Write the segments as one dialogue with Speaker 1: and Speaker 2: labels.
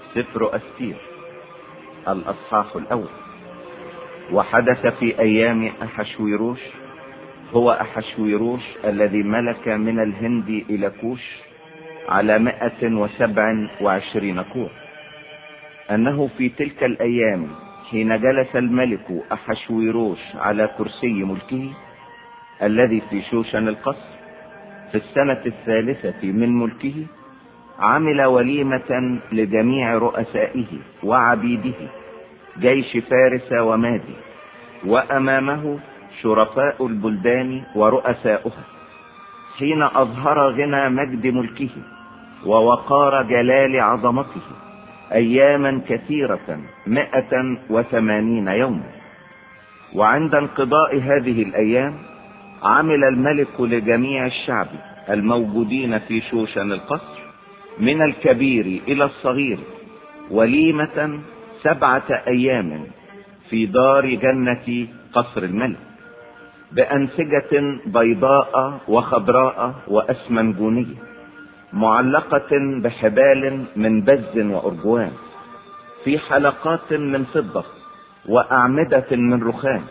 Speaker 1: سفر أستير الأصحاح الأول. وحدث في أيام أحشويروش، هو أحشويروش الذي ملك من الهند إلى كوش على 127 كور، أنه في تلك الأيام حين جلس الملك أحشويروش على كرسي ملكه الذي في شوشن القصر في السنة 3 من ملكه، عمل وليمة لجميع رؤسائه وعبيده جيش فارس ومادي، وأمامه شرفاء البلدان ورؤساؤها، حين أظهر غنى مجد ملكه ووقار جلال عظمته أياما كثيرة 180 يوما. وعند انقضاء هذه الأيام عمل الملك لجميع الشعب الموجودين في شوشن القصر من الكبير إلى الصغير وليمة 7 أيام في دار جنة قصر الملك، بأنسجة بيضاء وخضراء وأسمنجونية معلقة بحبال من بز وأرجوان، في حلقات من فضة وأعمدة من رخام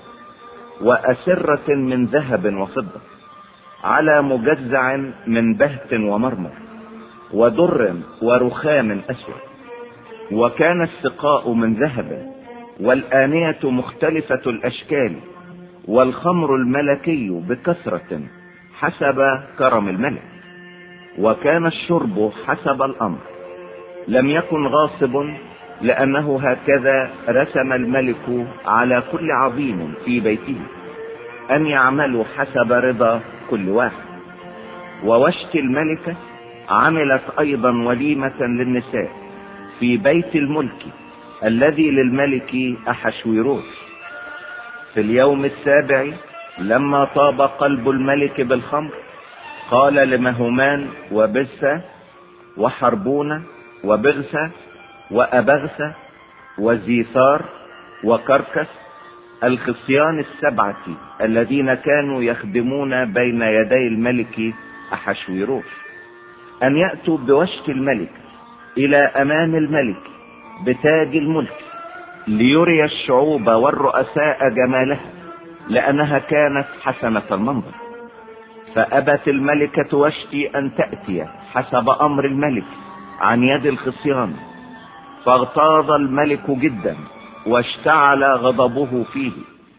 Speaker 1: وأسرة من ذهب وفضة، على مجزع من بهت ومرمر ودر ورخام أسود. وكان السقاء من ذهب، والآنية مختلفة الأشكال، والخمر الملكي بكثرة حسب كرم الملك، وكان الشرب حسب الأمر، لم يكن غاصب، لأنه هكذا رسم الملك على كل عظيم في بيته أن يعملوا حسب رضا كل واحد. ووشت الملكة عملت أيضا وليمة للنساء في بيت الملك الذي للملك أحشويروش. في اليوم 7 لما طاب قلب الملك بالخمر، قال لمهومان وبسة وحربونة وبغسة وأبغسة وزيثار وكركس، الخصيان 7 الذين كانوا يخدمون بين يدي الملك أحشويروش، أن يأتوا بوشت الملك إلى أمام الملك بتاج الملك، ليري الشعوب والرؤساء جمالها، لأنها كانت حسنة المنظر. فأبت الملكة وشتي أن تأتي حسب أمر الملك عن يد الخصيان، فاغتاظ الملك جدا واشتعل غضبه فيه.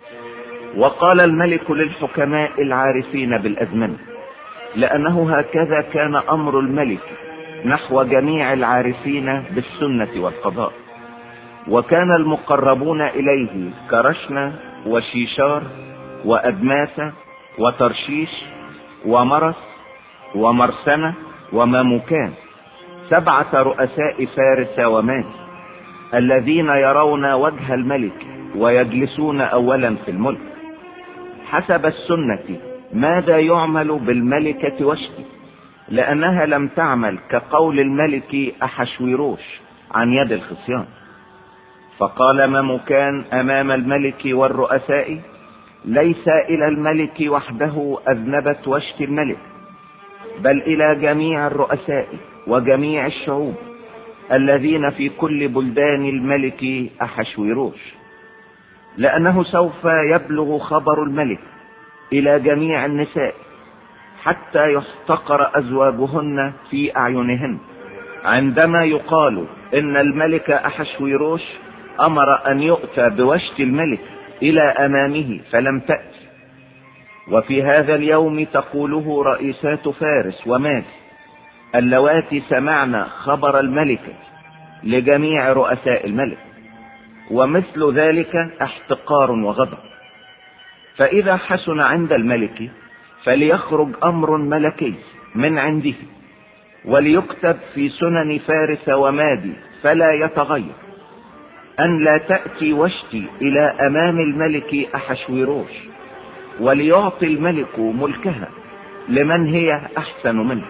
Speaker 1: وقال الملك للحكماء العارفين بالأزمنة، لأنه هكذا كان أمر الملك نحو جميع العارفين بالسنة والقضاء، وكان المقربون إليه كرشنا وشيشار وأدماسة وترشيش ومرس ومرسنة وماموكان، 7 رؤساء فارس ومادي، الذين يرون وجه الملك ويجلسون أولا في الملك حسب السنة ماذا يعمل بالملكة وشتي، لأنها لم تعمل كقول الملك أحشويروش عن يد الخصيان. فقال ماموكان أمام الملك والرؤساء: ليس إلى الملك وحده أذنبت وشت الملك، بل إلى جميع الرؤساء وجميع الشعوب الذين في كل بلدان الملك أحشويروش، لأنه سوف يبلغ خبر الملك إلى جميع النساء حتى يحتقر أزواجهن في أعينهن، عندما يقال إن الملك أحشويروش أمر أن يؤتى بوشت الملك إلى أمامه فلم تأتي. وفي هذا اليوم تقوله رئيسات فارس ومادي اللواتي سمعنا خبر الملكة لجميع رؤساء الملك، ومثل ذلك احتقار وغضب. فإذا حسن عند الملك فليخرج أمر ملكي من عنده، وليكتب في سنن فارس ومادي فلا يتغير، أن لا تأتي وشتي إلى أمام الملك أحشويروش، وليعطي الملك ملكها لمن هي أحسن منه.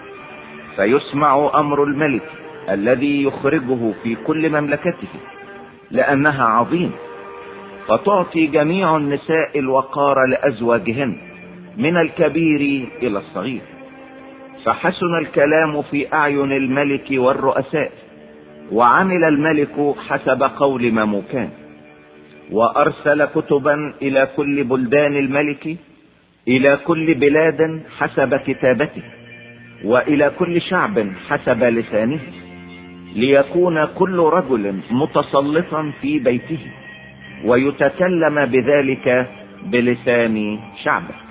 Speaker 1: فيسمع أمر الملك الذي يخرجه في كل مملكته، لأنها عظيم، فتعطي جميع النساء الوقار لأزواجهن من الكبير إلى الصغير. فحسن الكلام في أعين الملك والرؤساء، وعمل الملك حسب قول مموكان، وأرسل كتبا إلى كل بلدان الملك، إلى كل بلاد حسب كتابته، وإلى كل شعب حسب لسانه، ليكون كل رجل متسلطا في بيته ويتكلم بذلك بلسان شعبه.